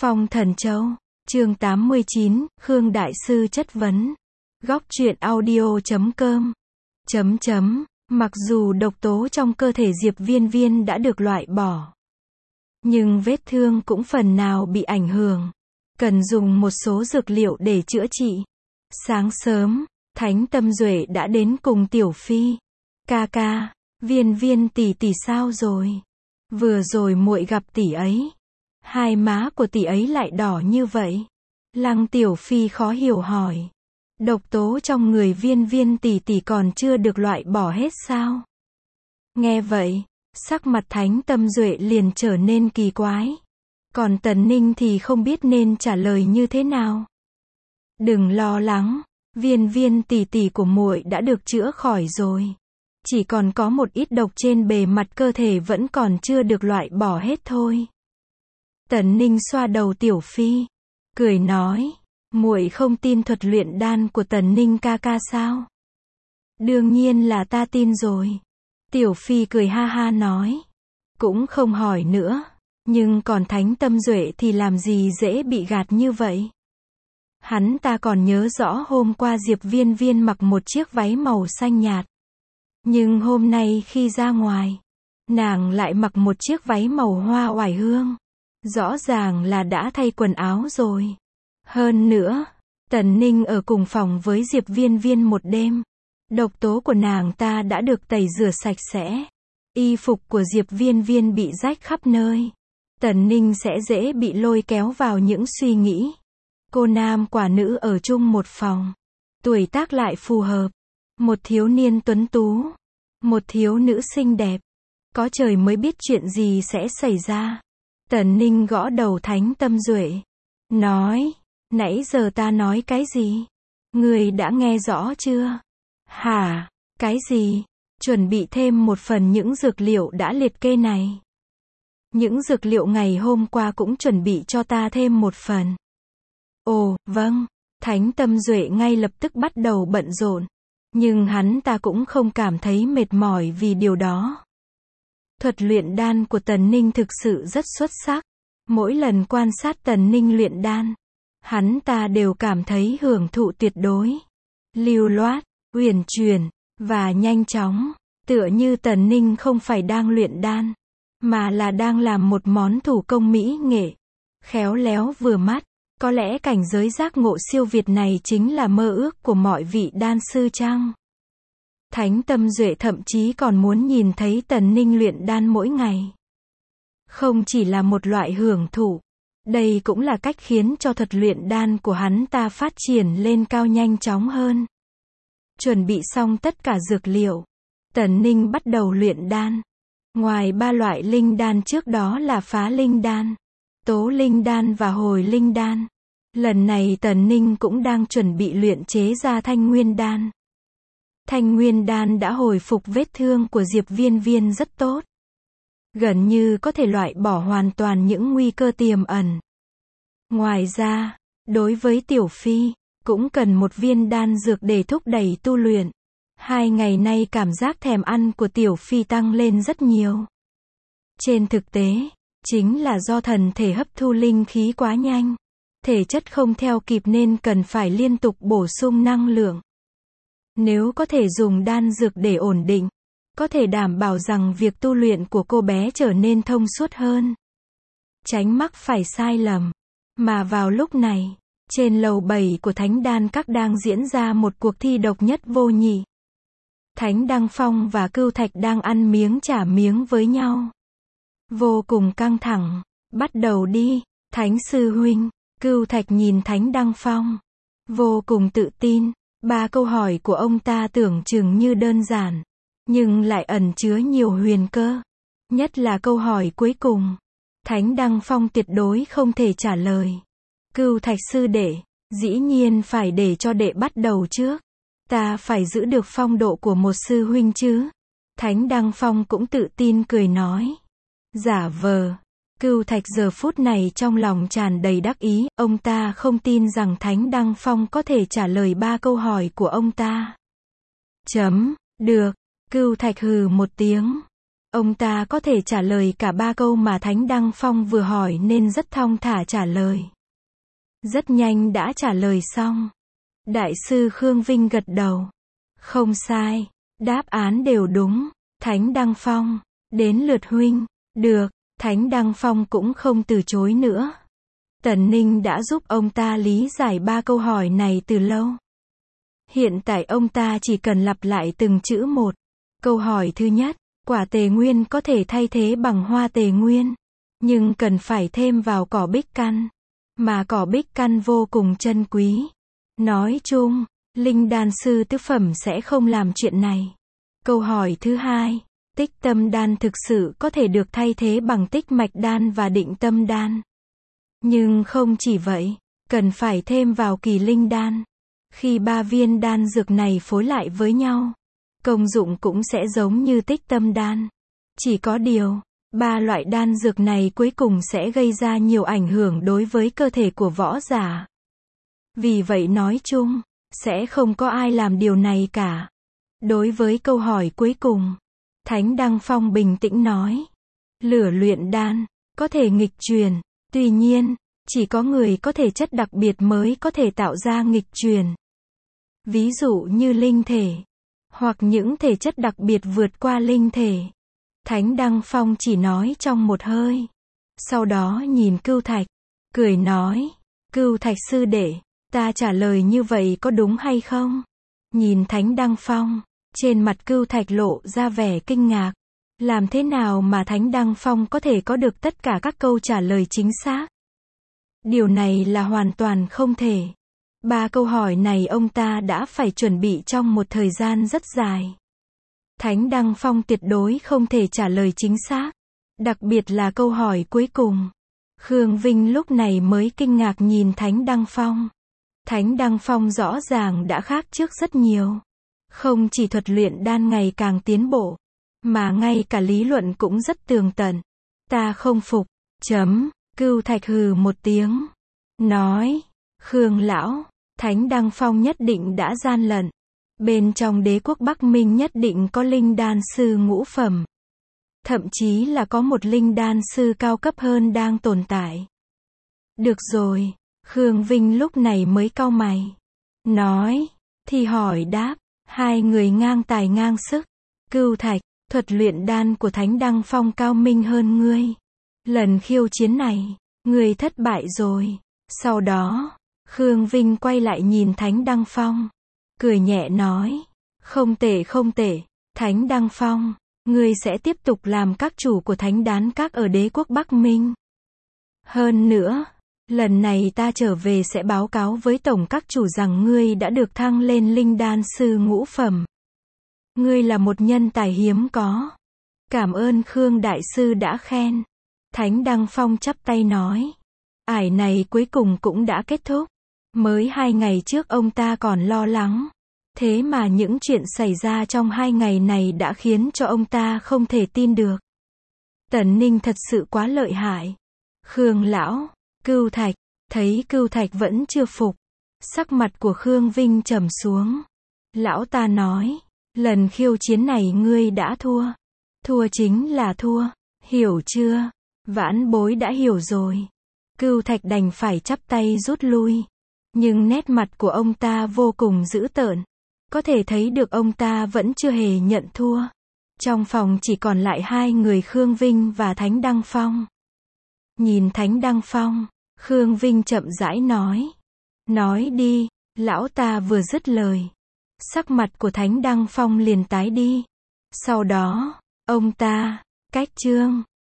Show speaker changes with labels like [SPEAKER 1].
[SPEAKER 1] Phong Thần Châu, chương 89, Khương Đại Sư chất vấn. Góc truyện audio.com. Mặc dù độc tố trong cơ thể Diệp Viên Viên đã được loại bỏ, nhưng vết thương cũng phần nào bị ảnh hưởng, cần dùng một số dược liệu để chữa trị. Sáng sớm, Thánh Tâm Duệ đã đến cùng Tiểu Phi. Ca ca, Viên Viên tỷ tỷ sao rồi? Vừa rồi muội gặp tỷ ấy, hai má của tỷ ấy lại đỏ như vậy. Lăng Tiểu Phi khó hiểu hỏi. Độc tố trong người Viên Viên tỷ tỷ còn chưa được loại bỏ hết sao? Nghe vậy, sắc mặt Thánh Tâm Duệ liền trở nên kỳ quái. Còn Tần Ninh thì không biết nên trả lời như thế nào. Đừng lo lắng, Viên Viên tỷ tỷ của muội đã được chữa khỏi rồi. Chỉ còn có một ít độc trên bề mặt cơ thể vẫn còn chưa được loại bỏ hết thôi. Tần Ninh xoa đầu Tiểu Phi, cười nói, muội không tin thuật luyện đan của Tần Ninh ca ca sao? Đương nhiên là ta tin rồi. Tiểu Phi cười ha ha nói, cũng không hỏi nữa, nhưng còn Thánh Tâm Duệ thì làm gì dễ bị gạt như vậy. Hắn ta còn nhớ rõ hôm qua Diệp Viên Viên mặc một chiếc váy màu xanh nhạt. Nhưng hôm nay khi ra ngoài, nàng lại mặc một chiếc váy màu hoa oải hương. Rõ ràng là đã thay quần áo rồi. Hơn nữa, Tần Ninh ở cùng phòng với Diệp Viên Viên một đêm. Độc tố của nàng ta đã được tẩy rửa sạch sẽ. Y phục của Diệp Viên Viên bị rách khắp nơi. Tần Ninh sẽ dễ bị lôi kéo vào những suy nghĩ. Cô nam quả nữ ở chung một phòng. Tuổi tác lại phù hợp. Một thiếu niên tuấn tú. Một thiếu nữ xinh đẹp. Có trời mới biết chuyện gì sẽ xảy ra. Tần Ninh gõ đầu Thánh Tâm Duệ. Nói, nãy giờ ta nói cái gì? Người đã nghe rõ chưa? Hả? Cái gì? Chuẩn bị thêm một phần những dược liệu đã liệt kê này. Những dược liệu ngày hôm qua cũng chuẩn bị cho ta thêm một phần. Ồ, vâng. Thánh Tâm Duệ ngay lập tức bắt đầu bận rộn. Nhưng hắn ta cũng không cảm thấy mệt mỏi vì điều đó. Thuật luyện đan của Tần Ninh thực sự rất xuất sắc. Mỗi lần quan sát Tần Ninh luyện đan, hắn ta đều cảm thấy hưởng thụ tuyệt đối. Lưu loát, uyển chuyển, và nhanh chóng. Tựa như Tần Ninh không phải đang luyện đan, mà là đang làm một món thủ công mỹ nghệ. Khéo léo vừa mắt. Có lẽ cảnh giới giác ngộ siêu việt này chính là mơ ước của mọi vị đan sư chăng? Thánh Tâm Duệ thậm chí còn muốn nhìn thấy Tần Ninh luyện đan mỗi ngày. Không chỉ là một loại hưởng thụ, đây cũng là cách khiến cho thuật luyện đan của hắn ta phát triển lên cao nhanh chóng hơn. Chuẩn bị xong tất cả dược liệu, Tần Ninh bắt đầu luyện đan. Ngoài ba loại linh đan trước đó là phá linh đan, tố linh đan và hồi linh đan, lần này Tần Ninh cũng đang chuẩn bị luyện chế ra thanh nguyên đan. Thanh nguyên đan đã hồi phục vết thương của Diệp Viên Viên rất tốt. Gần như có thể loại bỏ hoàn toàn những nguy cơ tiềm ẩn. Ngoài ra, đối với Tiểu Phi, cũng cần một viên đan dược để thúc đẩy tu luyện. 2 ngày nay cảm giác thèm ăn của Tiểu Phi tăng lên rất nhiều. Trên thực tế, chính là do thần thể hấp thu linh khí quá nhanh. Thể chất không theo kịp nên cần phải liên tục bổ sung năng lượng. Nếu có thể dùng đan dược để ổn định, có thể đảm bảo rằng việc tu luyện của cô bé trở nên thông suốt hơn. Tránh mắc phải sai lầm. Mà vào lúc này, trên lầu 7 của Thánh Đan Các đang diễn ra một cuộc thi độc nhất vô nhị. Thánh Đăng Phong và Cưu Thạch đang ăn miếng trả miếng với nhau. Vô cùng căng thẳng. Bắt đầu đi, Thánh Sư Huynh. Cưu Thạch nhìn Thánh Đăng Phong. Vô cùng tự tin. 3 câu hỏi của ông ta tưởng chừng như đơn giản, nhưng lại ẩn chứa nhiều huyền cơ. Nhất là câu hỏi cuối cùng. Thánh Đăng Phong tuyệt đối không thể trả lời. Cưu Thạch sư đệ, dĩ nhiên phải để cho đệ bắt đầu trước. Ta phải giữ được phong độ của một sư huynh chứ. Thánh Đăng Phong cũng tự tin cười nói. Giả vờ. Cưu Thạch giờ phút này trong lòng tràn đầy đắc ý, ông ta không tin rằng Thánh Đăng Phong có thể trả lời 3 câu hỏi của ông ta. Được, Cưu Thạch hừ một tiếng. Ông ta có thể trả lời cả 3 câu mà Thánh Đăng Phong vừa hỏi nên rất thong thả trả lời. Rất nhanh đã trả lời xong. Đại sư Khương Vinh gật đầu. Không sai, đáp án đều đúng. Thánh Đăng Phong, đến lượt huynh. Được, Thánh Đăng Phong cũng không từ chối nữa. Tần Ninh đã giúp ông ta lý giải 3 câu hỏi này từ lâu. Hiện tại ông ta chỉ cần lặp lại từng chữ một. Câu hỏi thứ nhất, quả tề nguyên có thể thay thế bằng hoa tề nguyên, nhưng cần phải thêm vào cỏ bích căn, mà cỏ bích căn vô cùng chân quý. Nói chung, linh đan sư tứ phẩm sẽ không làm chuyện này. Câu hỏi thứ hai, tích tâm đan thực sự có thể được thay thế bằng tích mạch đan và định tâm đan. Nhưng không chỉ vậy, cần phải thêm vào kỳ linh đan. Khi 3 viên đan dược này phối lại với nhau, công dụng cũng sẽ giống như tích tâm đan. Chỉ có điều, 3 loại đan dược này cuối cùng sẽ gây ra nhiều ảnh hưởng đối với cơ thể của võ giả. Vì vậy nói chung, sẽ không có ai làm điều này cả. Đối với câu hỏi cuối cùng, Thánh Đăng Phong bình tĩnh nói, lửa luyện đan, có thể nghịch truyền, tuy nhiên, chỉ có người có thể chất đặc biệt mới có thể tạo ra nghịch truyền. Ví dụ như linh thể, hoặc những thể chất đặc biệt vượt qua linh thể. Thánh Đăng Phong chỉ nói trong một hơi. Sau đó nhìn Cưu Thạch, cười nói, Cưu Thạch sư đệ, ta trả lời như vậy có đúng hay không? Nhìn Thánh Đăng Phong, trên mặt Cưu Thạch lộ ra vẻ kinh ngạc. Làm thế nào mà Thánh Đăng Phong có thể có được tất cả các câu trả lời chính xác? Điều này là hoàn toàn không thể. 3 câu hỏi này ông ta đã phải chuẩn bị trong một thời gian rất dài. Thánh Đăng Phong tuyệt đối không thể trả lời chính xác. Đặc biệt là câu hỏi cuối cùng. Khương Vinh lúc này mới kinh ngạc nhìn Thánh Đăng Phong. Thánh Đăng Phong rõ ràng đã khác trước rất nhiều. Không chỉ thuật luyện đan ngày càng tiến bộ, mà ngay cả lý luận cũng rất tường tận. Ta không phục. Cưu Thạch hừ một tiếng. Nói, Khương lão, Thánh Đăng Phong nhất định đã gian lận. Bên trong đế quốc Bắc Minh nhất định có linh đan sư ngũ phẩm. Thậm chí là có một linh đan sư cao cấp hơn đang tồn tại. Được rồi, Khương Vinh lúc này mới cau mày. Nói, thì hỏi đáp, 2 người ngang tài ngang sức. Cưu Thạch, thuật luyện đan của Thánh Đăng Phong cao minh hơn ngươi. Lần khiêu chiến này, ngươi thất bại rồi. Sau đó, Khương Vinh quay lại nhìn Thánh Đăng Phong. Cười nhẹ nói, không tệ không tệ, Thánh Đăng Phong, ngươi sẽ tiếp tục làm các chủ của Thánh Đán Các ở đế quốc Bắc Minh. Hơn nữa, lần này ta trở về sẽ báo cáo với tổng các chủ rằng ngươi đã được thăng lên linh đan sư ngũ phẩm. Ngươi là một nhân tài hiếm có. Cảm ơn Khương Đại Sư đã khen. Thánh Đăng Phong chắp tay nói. Ải này cuối cùng cũng đã kết thúc. Mới 2 ngày trước ông ta còn lo lắng. Thế mà những chuyện xảy ra trong 2 ngày này đã khiến cho ông ta không thể tin được. Tần Ninh thật sự quá lợi hại. Khương lão, Cưu Thạch, thấy Cưu Thạch vẫn chưa phục. Sắc mặt của Khương Vinh trầm xuống. Lão ta nói, lần khiêu chiến này ngươi đã thua. Thua chính là thua, hiểu chưa? Vãn bối đã hiểu rồi. Cưu Thạch đành phải chắp tay rút lui. Nhưng nét mặt của ông ta vô cùng dữ tợn. Có thể thấy được ông ta vẫn chưa hề nhận thua. Trong phòng chỉ còn lại 2 người Khương Vinh và Thánh Đăng Phong. Nhìn Thánh Đăng Phong, Khương Vinh chậm rãi nói. Nói đi, lão ta vừa dứt lời. Sắc mặt của Thánh Đăng Phong liền tái đi. Sau đó, ông ta, cách chương.